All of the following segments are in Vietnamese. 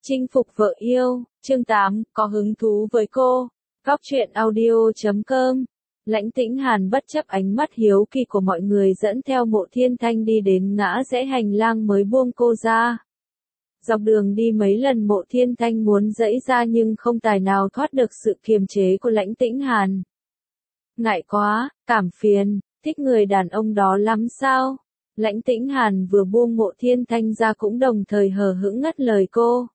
Chinh phục vợ yêu, chương 8, có hứng thú với cô. Góc truyện audio.com. Lãnh Tĩnh Hàn bất chấp ánh mắt hiếu kỳ của mọi người dẫn theo Mộ Thiên Thanh đi đến ngã rẽ hành lang mới buông cô ra. Dọc đường đi mấy lần Mộ Thiên Thanh muốn giãy ra nhưng không tài nào thoát được sự kiềm chế của Lãnh Tĩnh Hàn. Ngại quá, cảm phiền, thích người đàn ông đó lắm sao? Lãnh Tĩnh Hàn vừa buông Mộ Thiên Thanh ra cũng đồng thời hờ hững ngắt lời cô.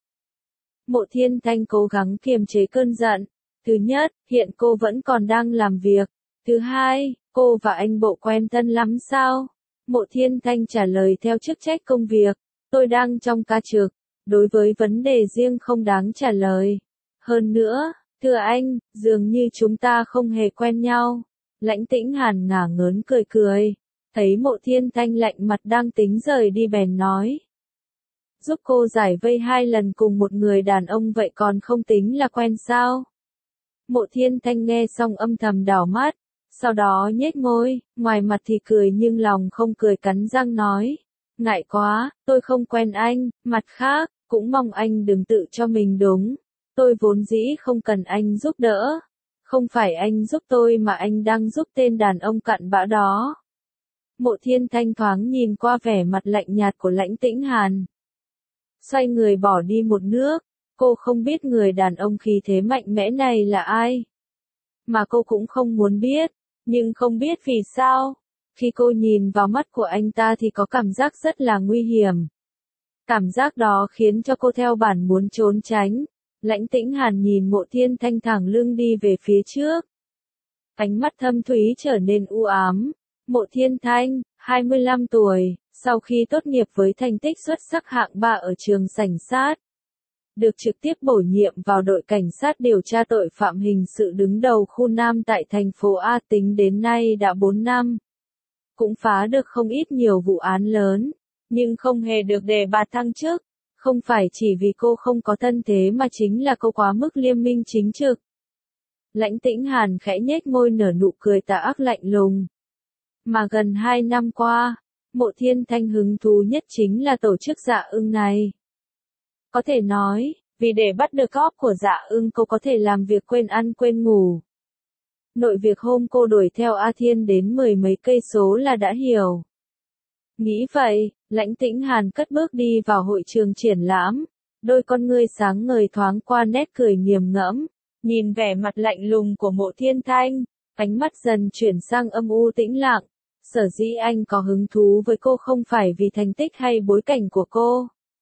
Mộ Thiên Thanh cố gắng kiềm chế cơn giận. Thứ nhất, hiện cô vẫn còn đang làm việc. Thứ hai, cô và anh Bộ quen thân lắm sao? Mộ Thiên Thanh trả lời theo chức trách công việc. Tôi đang trong ca trực. Đối với vấn đề riêng không đáng trả lời. Hơn nữa, thưa anh, dường như chúng ta không hề quen nhau. Lãnh Tĩnh Hàn ngả ngớn cười cười. Thấy Mộ Thiên Thanh lạnh mặt đang tính rời đi bèn nói. Giúp cô giải vây 2 lần cùng một người đàn ông vậy còn không tính là quen sao? Mộ Thiên Thanh nghe xong âm thầm đảo mắt, sau đó nhếch môi, ngoài mặt thì cười nhưng lòng không cười cắn răng nói. Ngại quá, tôi không quen anh, mặt khác, cũng mong anh đừng tự cho mình đúng. Tôi vốn dĩ không cần anh giúp đỡ. Không phải anh giúp tôi mà anh đang giúp tên đàn ông cặn bã đó. Mộ Thiên Thanh thoáng nhìn qua vẻ mặt lạnh nhạt của Lãnh Tĩnh Hàn. Xoay người bỏ đi một nước, cô không biết người đàn ông khí thế mạnh mẽ này là ai. Mà cô cũng không muốn biết, nhưng không biết vì sao. Khi cô nhìn vào mắt của anh ta thì có cảm giác rất là nguy hiểm. Cảm giác đó khiến cho cô theo bản muốn trốn tránh. Lãnh Tĩnh Hàn nhìn Mộ Thiên Thanh thẳng lưng đi về phía trước. Ánh mắt thâm thúy trở nên u ám. Mộ Thiên Thanh, 25 tuổi, sau khi tốt nghiệp với thành tích xuất sắc hạng 3 ở trường cảnh sát, được trực tiếp bổ nhiệm vào đội cảnh sát điều tra tội phạm hình sự đứng đầu khu Nam tại thành phố A, tính đến nay đã 4 năm. Cũng phá được không ít nhiều vụ án lớn, nhưng không hề được đề bạt thăng chức. Không phải chỉ vì cô không có thân thế mà chính là cô quá mức liêm minh chính trực. Lãnh Tĩnh Hàn khẽ nhếch môi nở nụ cười tà ác lạnh lùng. Mà gần 2 năm qua, Mộ Thiên Thanh hứng thú nhất chính là tổ chức Dạ Ưng này. Có thể nói, vì để bắt được cóp của Dạ Ưng cô có thể làm việc quên ăn quên ngủ. Nội việc hôm cô đuổi theo A Thiên đến 10 mấy cây số là đã hiểu. Nghĩ vậy, Lãnh Tĩnh Hàn cất bước đi vào hội trường triển lãm. Đôi con ngươi sáng ngời thoáng qua nét cười nghiền ngẫm. Nhìn vẻ mặt lạnh lùng của Mộ Thiên Thanh, ánh mắt dần chuyển sang âm u tĩnh lặng. Sở dĩ anh có hứng thú với cô không phải vì thành tích hay bối cảnh của cô,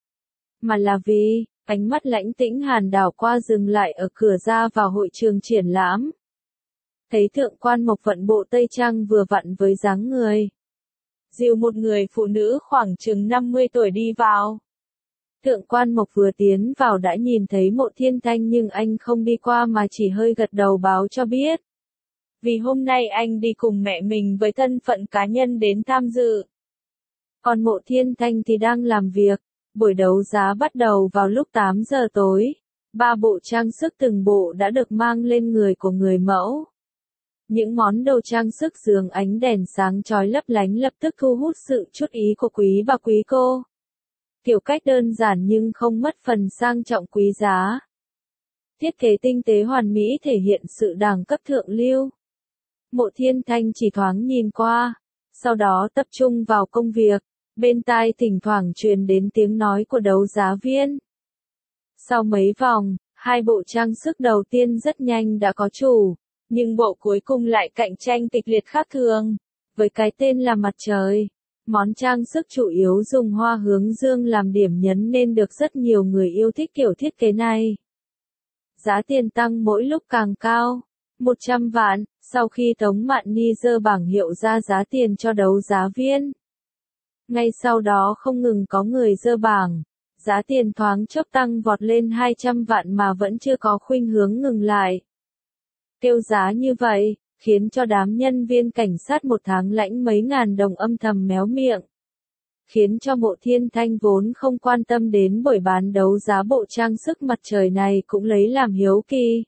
mà là vì, ánh mắt Lãnh Tĩnh Hàn đảo qua dừng lại ở cửa ra vào hội trường triển lãm. Thấy thượng quan Mộc vận bộ tây trang vừa vặn với dáng người. Dìu một người phụ nữ khoảng chừng 50 tuổi đi vào. Thượng quan Mộc vừa tiến vào đã nhìn thấy Mộ Thiên Thanh nhưng anh không đi qua mà chỉ hơi gật đầu báo cho biết. Vì hôm nay anh đi cùng mẹ mình với thân phận cá nhân đến tham dự. Còn Mộ Thiên Thanh thì đang làm việc. Buổi đấu giá bắt đầu vào lúc 8 giờ tối. 3 bộ trang sức từng bộ đã được mang lên người của người mẫu. Những món đồ trang sức dưới ánh đèn sáng chói lấp lánh lập tức thu hút sự chú ý của quý bà quý cô. Kiểu cách đơn giản nhưng không mất phần sang trọng quý giá. Thiết kế tinh tế hoàn mỹ thể hiện sự đẳng cấp thượng lưu. Mộ Thiên Thanh chỉ thoáng nhìn qua, sau đó tập trung vào công việc, bên tai thỉnh thoảng truyền đến tiếng nói của đấu giá viên. Sau mấy vòng, 2 bộ trang sức đầu tiên rất nhanh đã có chủ, nhưng bộ cuối cùng lại cạnh tranh kịch liệt khác thường. Với cái tên là Mặt Trời, món trang sức chủ yếu dùng hoa hướng dương làm điểm nhấn nên được rất nhiều người yêu thích kiểu thiết kế này. Giá tiền tăng mỗi lúc càng cao. 100 vạn, sau khi Tống Mạn Ni giơ bảng hiệu ra giá tiền cho đấu giá viên. Ngay sau đó không ngừng có người giơ bảng, giá tiền thoáng chốc tăng vọt lên 200 vạn mà vẫn chưa có khuynh hướng ngừng lại. Kêu giá như vậy, khiến cho đám nhân viên cảnh sát một tháng lãnh mấy ngàn đồng âm thầm méo miệng. Khiến cho Mộ Thiên Thanh vốn không quan tâm đến buổi bán đấu giá bộ trang sức Mặt Trời này cũng lấy làm hiếu kỳ.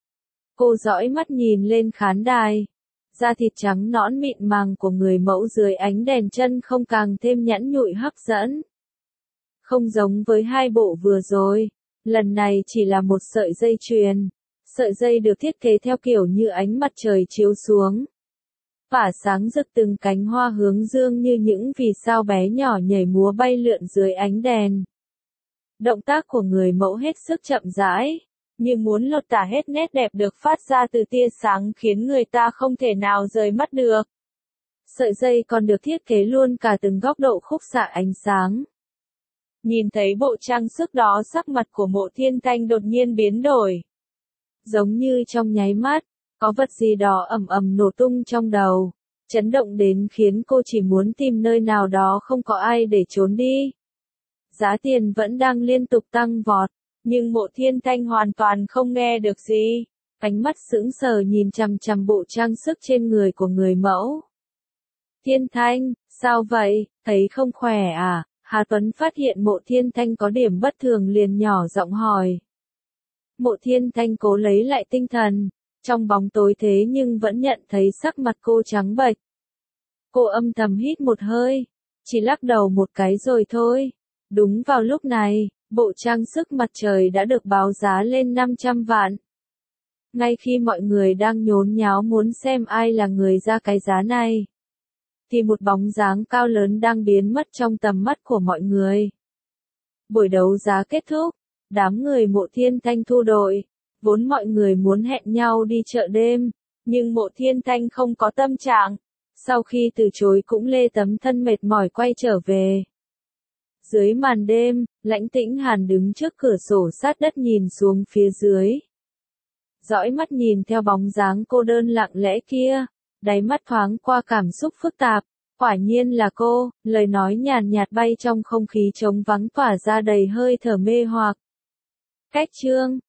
Cô dõi mắt nhìn lên khán đài. Da thịt trắng nõn mịn màng của người mẫu dưới ánh đèn chân không càng thêm nhẵn nhụi hấp dẫn. Không giống với 2 bộ vừa rồi, Lần này chỉ là một sợi dây chuyền. Sợi dây được thiết kế theo kiểu như ánh mặt trời chiếu xuống. Phả sáng rực từng cánh hoa hướng dương như những vì sao bé nhỏ nhảy múa bay lượn dưới ánh đèn. Động tác của người mẫu hết sức chậm rãi, như muốn lột tả hết nét đẹp được phát ra từ tia sáng khiến người ta không thể nào rời mắt được. Sợi dây còn được thiết kế luôn cả từng góc độ khúc xạ ánh sáng. Nhìn thấy bộ trang sức đó, sắc mặt của Mộ Thiên Thanh đột nhiên biến đổi. Giống như trong nháy mắt, có vật gì đó ầm ầm nổ tung trong đầu, chấn động đến khiến cô chỉ muốn tìm nơi nào đó không có ai để trốn đi. Giá tiền vẫn đang liên tục tăng vọt, nhưng Mộ Thiên Thanh hoàn toàn không nghe được gì. Ánh mắt sững sờ nhìn chằm chằm bộ trang sức trên người của người mẫu. Thiên Thanh, sao vậy, thấy không khỏe à? Hà Tuấn phát hiện Mộ Thiên Thanh có điểm bất thường liền nhỏ giọng hỏi. Mộ Thiên Thanh cố lấy lại tinh thần, trong bóng tối thế nhưng vẫn nhận thấy sắc mặt cô trắng bệch. Cô âm thầm hít một hơi, chỉ lắc đầu một cái rồi thôi. Đúng vào lúc này, bộ trang sức mặt trời đã được báo giá lên 500 vạn. Ngay khi mọi người đang nhốn nháo muốn xem ai là người ra cái giá này, thì một bóng dáng cao lớn đang biến mất trong tầm mắt của mọi người. Buổi đấu giá kết thúc, đám người Mộ Thiên Thanh thu đội, vốn mọi người muốn hẹn nhau đi chợ đêm, nhưng Mộ Thiên Thanh không có tâm trạng, sau khi từ chối cũng lê tấm thân mệt mỏi quay trở về. Dưới màn đêm, Lãnh Tĩnh Hàn đứng trước cửa sổ sát đất nhìn xuống phía dưới. Dõi mắt nhìn theo bóng dáng cô đơn lặng lẽ kia, đáy mắt thoáng qua cảm xúc phức tạp. Quả nhiên là cô, lời nói nhàn nhạt bay trong không khí trống vắng tỏa ra đầy hơi thở mê hoặc. Cách chương